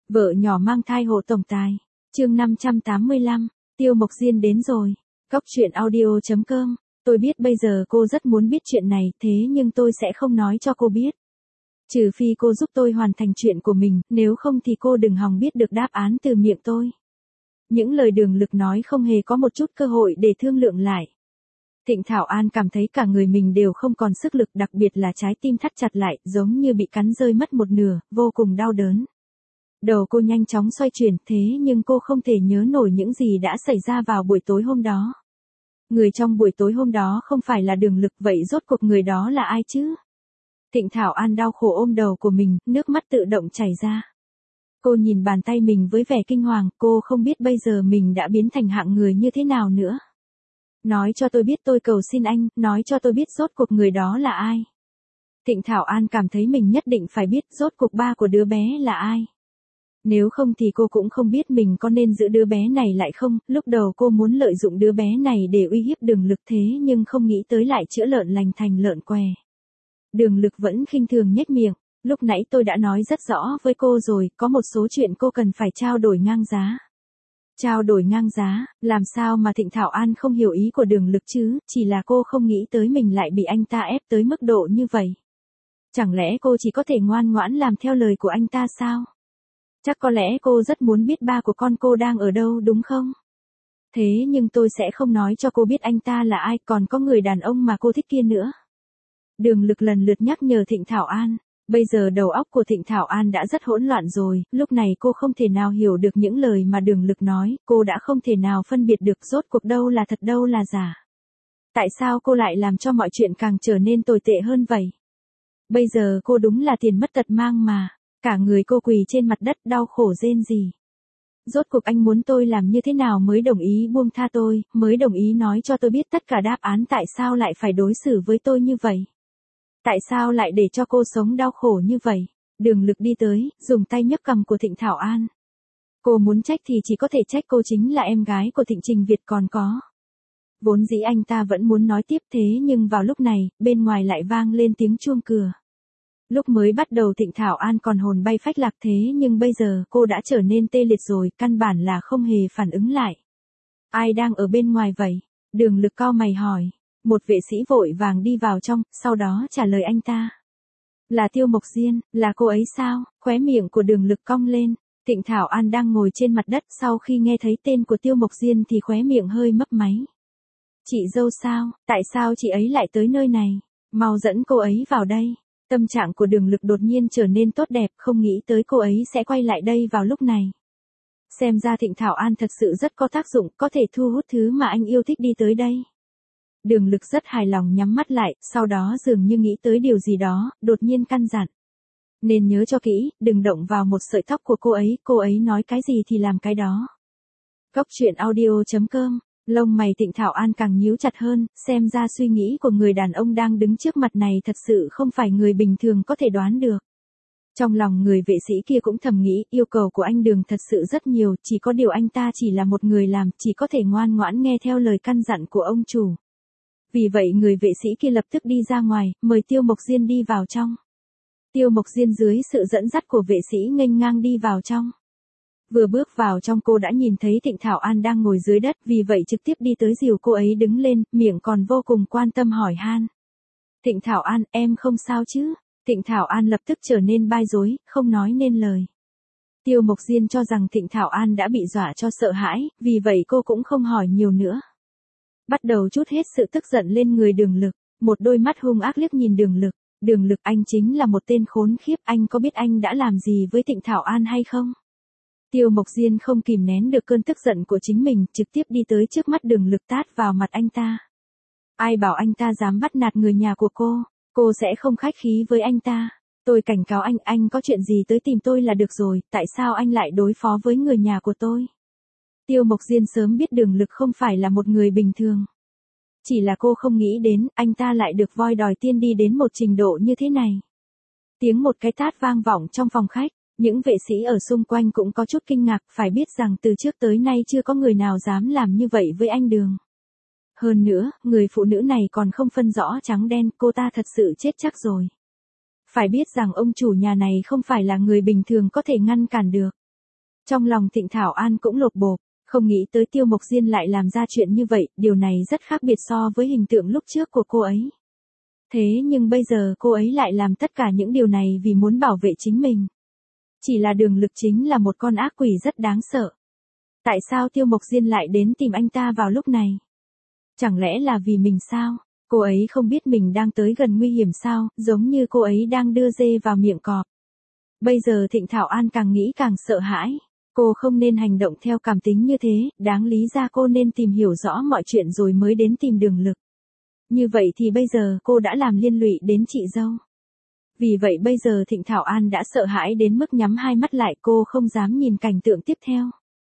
Vợ nhỏ mang thai hộ tổng tài. Chương 585, Tiêu Mộc Diên đến rồi. Góc truyện audio.com. Tôi biết bây giờ cô rất muốn biết chuyện này, thế nhưng tôi sẽ không nói cho cô biết. Trừ phi cô giúp tôi hoàn thành chuyện của mình, nếu không thì cô đừng hòng biết được đáp án từ miệng tôi. Những lời Đường Lực nói không hề có một chút cơ hội để thương lượng lại. Thịnh Thảo An cảm thấy cả người mình đều không còn sức lực, đặc biệt là trái tim thắt chặt lại, giống như bị cắn rơi mất một nửa, vô cùng đau đớn. Đầu cô nhanh chóng xoay chuyển, thế nhưng cô không thể nhớ nổi những gì đã xảy ra vào buổi tối hôm đó. Người trong buổi tối hôm đó không phải là Đường Lực, vậy rốt cuộc người đó là ai chứ? Thịnh Thảo An đau khổ ôm đầu của mình, nước mắt tự động chảy ra. Cô nhìn bàn tay mình với vẻ kinh hoàng, cô không biết bây giờ mình đã biến thành hạng người như thế nào nữa. Nói cho tôi biết, tôi cầu xin anh, nói cho tôi biết rốt cuộc người đó là ai. Thịnh Thảo An cảm thấy mình nhất định phải biết rốt cuộc ba của đứa bé là ai. Nếu không thì cô cũng không biết mình có nên giữ đứa bé này lại không. Lúc đầu cô muốn lợi dụng đứa bé này để uy hiếp Đường Lực, thế nhưng không nghĩ tới lại chữa lợn lành thành lợn què. Đường Lực vẫn khinh thường nhếch miệng. Lúc nãy tôi đã nói rất rõ với cô rồi, có một số chuyện cô cần phải trao đổi ngang giá. Trao đổi ngang giá, làm sao mà Thịnh Thảo An không hiểu ý của Đường Lực chứ, chỉ là cô không nghĩ tới mình lại bị anh ta ép tới mức độ như vậy. Chẳng lẽ cô chỉ có thể ngoan ngoãn làm theo lời của anh ta sao? Chắc có lẽ cô rất muốn biết ba của con cô đang ở đâu đúng không? Thế nhưng tôi sẽ không nói cho cô biết anh ta là ai, còn có người đàn ông mà cô thích kia nữa. Đường Lực lần lượt nhắc nhở Thịnh Thảo An. Bây giờ đầu óc của Thịnh Thảo An đã rất hỗn loạn rồi, lúc này cô không thể nào hiểu được những lời mà Đường Lực nói, cô đã không thể nào phân biệt được rốt cuộc đâu là thật đâu là giả. Tại sao cô lại làm cho mọi chuyện càng trở nên tồi tệ hơn vậy? Bây giờ cô đúng là tiền mất tật mang mà, cả người cô quỳ trên mặt đất đau khổ rên rỉ. Rốt cuộc anh muốn tôi làm như thế nào mới đồng ý buông tha tôi, mới đồng ý nói cho tôi biết tất cả đáp án, tại sao lại phải đối xử với tôi như vậy? Tại sao lại để cho cô sống đau khổ như vậy? Đường Lực đi tới, dùng tay nhấc cằm của Thịnh Thảo An. Cô muốn trách thì chỉ có thể trách cô chính là em gái của Thịnh Trình Việt còn có. Vốn dĩ anh ta vẫn muốn nói tiếp, thế nhưng vào lúc này, bên ngoài lại vang lên tiếng chuông cửa. Lúc mới bắt đầu Thịnh Thảo An còn hồn bay phách lạc, thế nhưng bây giờ cô đã trở nên tê liệt rồi, căn bản là không hề phản ứng lại. Ai đang ở bên ngoài vậy? Đường Lực cau mày hỏi. Một vệ sĩ vội vàng đi vào trong, sau đó trả lời anh ta. Là Tiêu Mộc Diên, là cô ấy sao? Khóe miệng của Đường Lực cong lên. Thịnh Thảo An đang ngồi trên mặt đất, sau khi nghe thấy tên của Tiêu Mộc Diên thì khóe miệng hơi mấp máy. Chị dâu sao? Tại sao chị ấy lại tới nơi này? Mau dẫn cô ấy vào đây. Tâm trạng của Đường Lực đột nhiên trở nên tốt đẹp, không nghĩ tới cô ấy sẽ quay lại đây vào lúc này. Xem ra Thịnh Thảo An thật sự rất có tác dụng, có thể thu hút thứ mà anh yêu thích đi tới đây. Đường Lực rất hài lòng nhắm mắt lại, sau đó dường như nghĩ tới điều gì đó, đột nhiên căn dặn. Nên nhớ cho kỹ, đừng động vào một sợi tóc của cô ấy nói cái gì thì làm cái đó. Góc truyện audio.com. Lông mày Thịnh Thảo An càng nhíu chặt hơn, xem ra suy nghĩ của người đàn ông đang đứng trước mặt này thật sự không phải người bình thường có thể đoán được. Trong lòng người vệ sĩ kia cũng thầm nghĩ, yêu cầu của anh Đường thật sự rất nhiều, chỉ có điều anh ta chỉ là một người làm, chỉ có thể ngoan ngoãn nghe theo lời căn dặn của ông chủ. Vì vậy người vệ sĩ kia lập tức đi ra ngoài, mời Tiêu Mộc Diên đi vào trong. Tiêu Mộc Diên dưới sự dẫn dắt của vệ sĩ nghênh ngang đi vào trong. Vừa bước vào trong cô đã nhìn thấy Thịnh Thảo An đang ngồi dưới đất, vì vậy trực tiếp đi tới dìu cô ấy đứng lên, miệng còn vô cùng quan tâm hỏi han. Thịnh Thảo An, em không sao chứ? Thịnh Thảo An lập tức trở nên bối rối, không nói nên lời. Tiêu Mộc Diên cho rằng Thịnh Thảo An đã bị dọa cho sợ hãi, vì vậy cô cũng không hỏi nhiều nữa. Bắt đầu trút hết sự tức giận lên người Đường Lực, một đôi mắt hung ác liếc nhìn Đường Lực. Đường Lực, anh chính là một tên khốn khiếp, anh có biết anh đã làm gì với Thịnh Thảo An hay không? Tiêu Mộc Diên không kìm nén được cơn tức giận của chính mình, trực tiếp đi tới trước mắt Đường Lực tát vào mặt anh ta. Ai bảo anh ta dám bắt nạt người nhà của cô sẽ không khách khí với anh ta. Tôi cảnh cáo anh có chuyện gì tới tìm tôi là được rồi, tại sao anh lại đối phó với người nhà của tôi? Tiêu Mộc Diên sớm biết Đường Lực không phải là một người bình thường. Chỉ là cô không nghĩ đến, anh ta lại được voi đòi tiên đi đến một trình độ như thế này. Tiếng một cái tát vang vọng trong phòng khách, những vệ sĩ ở xung quanh cũng có chút kinh ngạc, phải biết rằng từ trước tới nay chưa có người nào dám làm như vậy với anh Đường. Hơn nữa, người phụ nữ này còn không phân rõ trắng đen, cô ta thật sự chết chắc rồi. Phải biết rằng ông chủ nhà này không phải là người bình thường có thể ngăn cản được. Trong lòng Thịnh Thảo An cũng lột bột, không nghĩ tới Tiêu Mộc Diên lại làm ra chuyện như vậy, điều này rất khác biệt so với hình tượng lúc trước của cô ấy. Thế nhưng bây giờ cô ấy lại làm tất cả những điều này vì muốn bảo vệ chính mình. Chỉ là Đường Lực chính là một con ác quỷ rất đáng sợ. Tại sao Tiêu Mộc Diên lại đến tìm anh ta vào lúc này? Chẳng lẽ là vì mình sao? Cô ấy không biết mình đang tới gần nguy hiểm sao, giống như cô ấy đang đưa dê vào miệng cọp. Bây giờ Thịnh Thảo An càng nghĩ càng sợ hãi. Cô không nên hành động theo cảm tính như thế, đáng lý ra cô nên tìm hiểu rõ mọi chuyện rồi mới đến tìm Đường Lực. Như vậy thì bây giờ cô đã làm liên lụy đến chị dâu. Vì vậy bây giờ Thịnh Thảo An đã sợ hãi đến mức nhắm hai mắt lại, cô không dám nhìn cảnh tượng tiếp theo.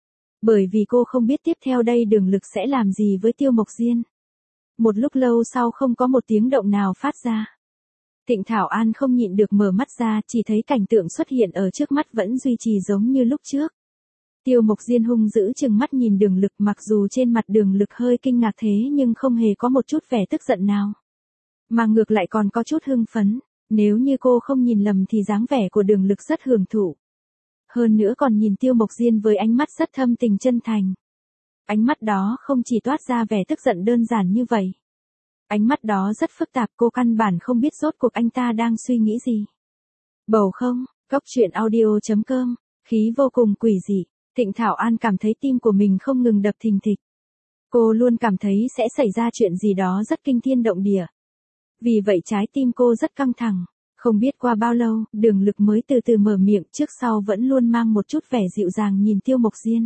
Bởi vì cô không biết tiếp theo đây Đường Lực sẽ làm gì với Tiêu Mộc Diên. Một lúc lâu sau không có một tiếng động nào phát ra. Thịnh Thảo An không nhịn được mở mắt ra, chỉ thấy cảnh tượng xuất hiện ở trước mắt vẫn duy trì giống như lúc trước. Tiêu Mộc Diên hung dữ chừng mắt nhìn Đường Lực, mặc dù trên mặt Đường Lực hơi kinh ngạc thế nhưng không hề có một chút vẻ tức giận nào. Mà ngược lại còn có chút hưng phấn, nếu như cô không nhìn lầm thì dáng vẻ của Đường Lực rất hưởng thụ. Hơn nữa còn nhìn Tiêu Mộc Diên với ánh mắt rất thâm tình chân thành. Ánh mắt đó không chỉ toát ra vẻ tức giận đơn giản như vậy. Ánh mắt đó rất phức tạp, cô căn bản không biết rốt cuộc anh ta đang suy nghĩ gì. Bầu không, Cốc Truyện Audio.com, khí vô cùng quỷ dị. Thịnh Thảo An cảm thấy tim của mình không ngừng đập thình thịch. Cô luôn cảm thấy sẽ xảy ra chuyện gì đó rất kinh thiên động địa. Vì vậy trái tim cô rất căng thẳng. Không biết qua bao lâu, Đường Lực mới từ từ mở miệng, trước sau vẫn luôn mang một chút vẻ dịu dàng nhìn Tiêu Mộc Diên.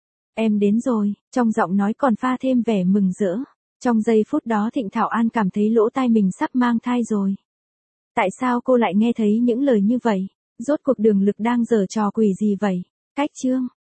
Em đến rồi, trong giọng nói còn pha thêm vẻ mừng rỡ. Trong giây phút đó Thịnh Thảo An cảm thấy lỗ tai mình sắp mang thai rồi. Tại sao cô lại nghe thấy những lời như vậy? Rốt cuộc Đường Lực đang giở trò quỷ gì vậy? Cách chương